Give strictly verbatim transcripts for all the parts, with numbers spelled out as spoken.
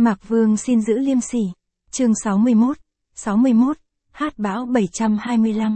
Mạc Vương xin giữ liêm sỉ. Chương sáu mươi mốt, sáu mươi mốt, Hát bão bảy trăm hai mươi lăm.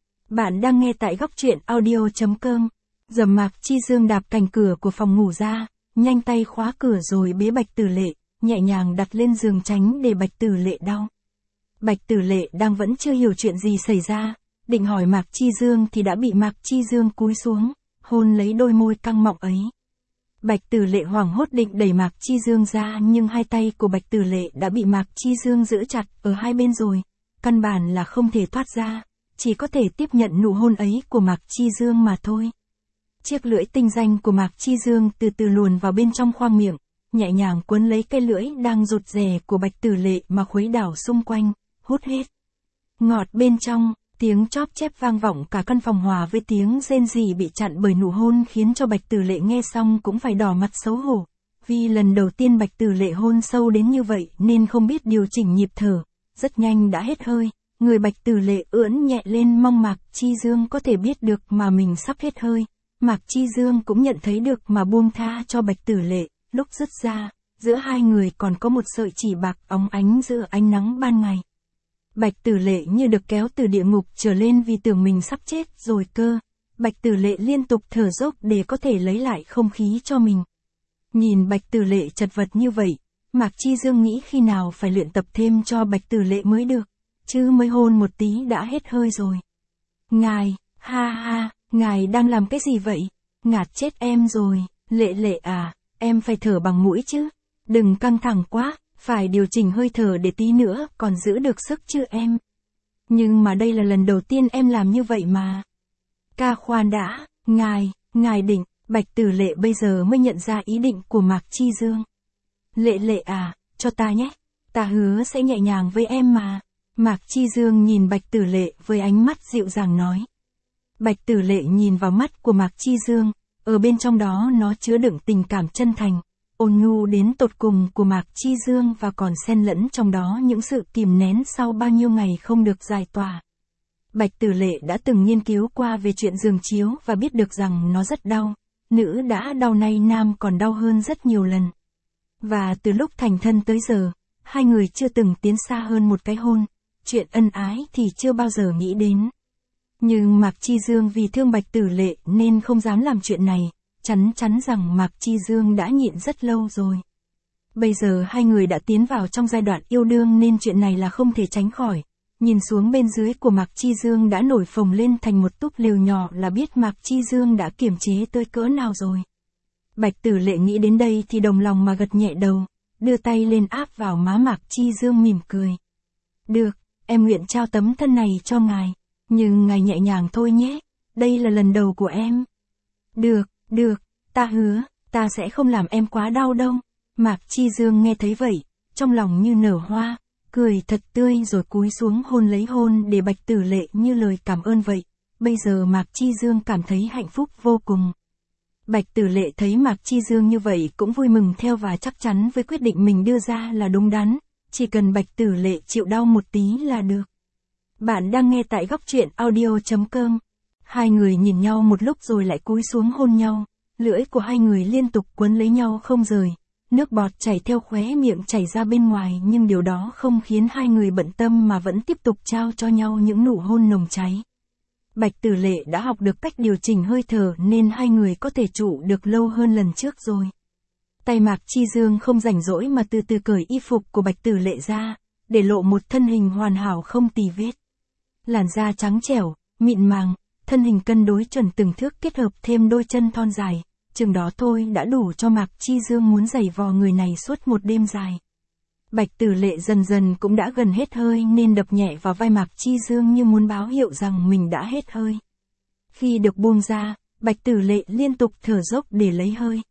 Bạn đang nghe tại góc truyện audio.com. Dầm Mạc Chi Dương đạp cành cửa của phòng ngủ ra, nhanh tay khóa cửa rồi bế Bạch Tử Lệ, nhẹ nhàng đặt lên giường tránh để Bạch Tử Lệ đau. Bạch Tử Lệ đang vẫn chưa hiểu chuyện gì xảy ra, định hỏi Mạc Chi Dương thì đã bị Mạc Chi Dương cúi xuống, hôn lấy đôi môi căng mọng ấy. Bạch Tử Lệ hoảng hốt định đẩy Mạc Chi Dương ra nhưng hai tay của Bạch Tử Lệ đã bị Mạc Chi Dương giữ chặt ở hai bên rồi, căn bản là không thể thoát ra, chỉ có thể tiếp nhận nụ hôn ấy của Mạc Chi Dương mà thôi. Chiếc lưỡi tinh danh của Mạc Chi Dương từ từ luồn vào bên trong khoang miệng, nhẹ nhàng quấn lấy cây lưỡi đang rụt rè của Bạch Tử Lệ mà khuấy đảo xung quanh, hút hết. Ngọt bên trong, tiếng chóp chép vang vọng cả căn phòng hòa với tiếng rên rỉ bị chặn bởi nụ hôn khiến cho Bạch Tử Lệ nghe xong cũng phải đỏ mặt xấu hổ. Vì lần đầu tiên Bạch Tử Lệ hôn sâu đến như vậy nên không biết điều chỉnh nhịp thở, rất nhanh đã hết hơi, người Bạch Tử Lệ ưỡn nhẹ lên mong Mạc Chi Dương có thể biết được mà mình sắp hết hơi. Mạc Chi Dương cũng nhận thấy được mà buông tha cho Bạch Tử Lệ, lúc dứt ra, giữa hai người còn có một sợi chỉ bạc óng ánh giữa ánh nắng ban ngày. Bạch Tử Lệ như được kéo từ địa ngục trở lên vì tưởng mình sắp chết rồi cơ. Bạch Tử Lệ liên tục thở dốc để có thể lấy lại không khí cho mình. Nhìn Bạch Tử Lệ chật vật như vậy, Mạc Chi Dương nghĩ khi nào phải luyện tập thêm cho Bạch Tử Lệ mới được, chứ mới hôn một tí đã hết hơi rồi. Ngài, ha ha, ngài đang làm cái gì vậy? Ngạt chết em rồi, Lệ Lệ à, em phải thở bằng mũi chứ, đừng căng thẳng quá. Phải điều chỉnh hơi thở để tí nữa còn giữ được sức chứ em. Nhưng mà đây là lần đầu tiên em làm như vậy mà. Ca khoan đã, ngài, ngài định, Bạch Tử Lệ bây giờ mới nhận ra ý định của Mạc Chi Dương. Lệ Lệ à, cho ta nhé, ta hứa sẽ nhẹ nhàng với em mà. Mạc Chi Dương nhìn Bạch Tử Lệ với ánh mắt dịu dàng nói. Bạch Tử Lệ nhìn vào mắt của Mạc Chi Dương, ở bên trong đó nó chứa đựng tình cảm chân thành, ôn nhu đến tột cùng của Mạc Chi Dương và còn xen lẫn trong đó những sự kìm nén sau bao nhiêu ngày không được giải tỏa. Bạch Tử Lệ đã từng nghiên cứu qua về chuyện giường chiếu và biết được rằng nó rất đau, nữ đã đau nay nam còn đau hơn rất nhiều lần. Và từ lúc thành thân tới giờ, hai người chưa từng tiến xa hơn một cái hôn, chuyện ân ái thì chưa bao giờ nghĩ đến. Nhưng Mạc Chi Dương vì thương Bạch Tử Lệ nên không dám làm chuyện này. Chắn chắn rằng Mạc Chi Dương đã nhịn rất lâu rồi. Bây giờ hai người đã tiến vào trong giai đoạn yêu đương nên chuyện này là không thể tránh khỏi. Nhìn xuống bên dưới của Mạc Chi Dương đã nổi phồng lên thành một túp lều nhỏ là biết Mạc Chi Dương đã kiềm chế tới cỡ nào rồi. Bạch Tử Lệ nghĩ đến đây thì đồng lòng mà gật nhẹ đầu, đưa tay lên áp vào má Mạc Chi Dương mỉm cười. Được, em nguyện trao tấm thân này cho ngài, nhưng ngài nhẹ nhàng thôi nhé, đây là lần đầu của em. Được. Được, ta hứa, ta sẽ không làm em quá đau đâu. Mạc Chi Dương nghe thấy vậy, trong lòng như nở hoa, cười thật tươi rồi cúi xuống hôn lấy hôn để Bạch Tử Lệ như lời cảm ơn vậy. Bây giờ Mạc Chi Dương cảm thấy hạnh phúc vô cùng. Bạch Tử Lệ thấy Mạc Chi Dương như vậy cũng vui mừng theo và chắc chắn với quyết định mình đưa ra là đúng đắn, chỉ cần Bạch Tử Lệ chịu đau một tí là được. Bạn đang nghe tại góc truyện audio.com. Hai người nhìn nhau một lúc rồi lại cúi xuống hôn nhau, lưỡi của hai người liên tục quấn lấy nhau không rời, nước bọt chảy theo khóe miệng chảy ra bên ngoài nhưng điều đó không khiến hai người bận tâm mà vẫn tiếp tục trao cho nhau những nụ hôn nồng cháy. Bạch Tử Lệ đã học được cách điều chỉnh hơi thở nên hai người có thể trụ được lâu hơn lần trước rồi. Tay Mạc Chi Dương không rảnh rỗi mà từ từ cởi y phục của Bạch Tử Lệ ra, để lộ một thân hình hoàn hảo không tì vết. Làn da trắng trẻo, mịn màng, thân hình cân đối chuẩn từng thước kết hợp thêm đôi chân thon dài, chừng đó thôi đã đủ cho Mạc Chi Dương muốn giày vò người này suốt một đêm dài. Bạch Tử Lệ dần dần cũng đã gần hết hơi nên đập nhẹ vào vai Mạc Chi Dương như muốn báo hiệu rằng mình đã hết hơi. Khi được buông ra, Bạch Tử Lệ liên tục thở dốc để lấy hơi.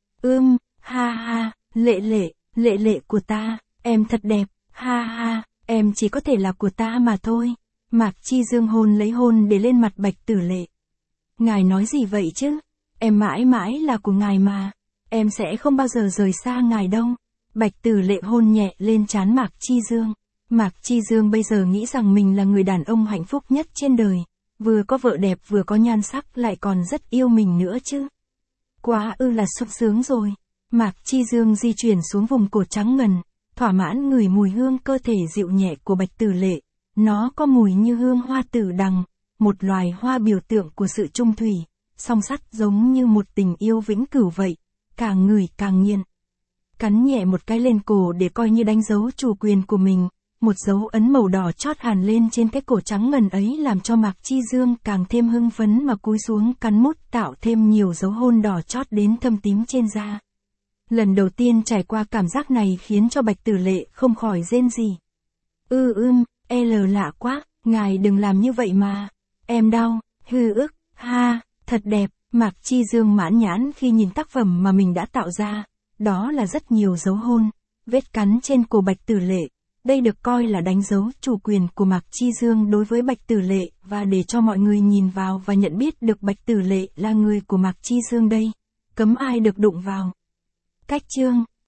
Ưm, ha ha, Lệ Lệ, Lệ Lệ của ta, em thật đẹp, ha ha, em chỉ có thể là của ta mà thôi. Mạc Chi Dương hôn lấy hôn để lên mặt Bạch Tử Lệ. Ngài nói gì vậy chứ? Em mãi mãi là của ngài mà. Em sẽ không bao giờ rời xa ngài đâu. Bạch Tử Lệ hôn nhẹ lên trán Mạc Chi Dương. Mạc Chi Dương bây giờ nghĩ rằng mình là người đàn ông hạnh phúc nhất trên đời. Vừa có vợ đẹp vừa có nhan sắc lại còn rất yêu mình nữa chứ. Quá ư là sung sướng rồi. Mạc Chi Dương di chuyển xuống vùng cổ trắng ngần, thỏa mãn ngửi mùi hương cơ thể dịu nhẹ của Bạch Tử Lệ. Nó có mùi như hương hoa tử đằng, một loài hoa biểu tượng của sự trung thủy, song sắt giống như một tình yêu vĩnh cửu vậy, càng ngửi càng nghiện. Cắn nhẹ một cái lên cổ để coi như đánh dấu chủ quyền của mình, một dấu ấn màu đỏ chót hàn lên trên cái cổ trắng ngần ấy làm cho Mạc Chi Dương càng thêm hưng phấn mà cúi xuống cắn mút tạo thêm nhiều dấu hôn đỏ chót đến thâm tím trên da. Lần đầu tiên trải qua cảm giác này khiến cho Bạch Tử Lệ không khỏi rên rỉ. Ư ưm, L lạ quá, ngài đừng làm như vậy mà. Em đau, hư ức, ha, thật đẹp. Mạc Chi Dương mãn nhãn khi nhìn tác phẩm mà mình đã tạo ra. Đó là rất nhiều dấu hôn, vết cắn trên cổ Bạch Tử Lệ. Đây được coi là đánh dấu chủ quyền của Mạc Chi Dương đối với Bạch Tử Lệ và để cho mọi người nhìn vào và nhận biết được Bạch Tử Lệ là người của Mạc Chi Dương đây. Cấm ai được đụng vào. Cách chương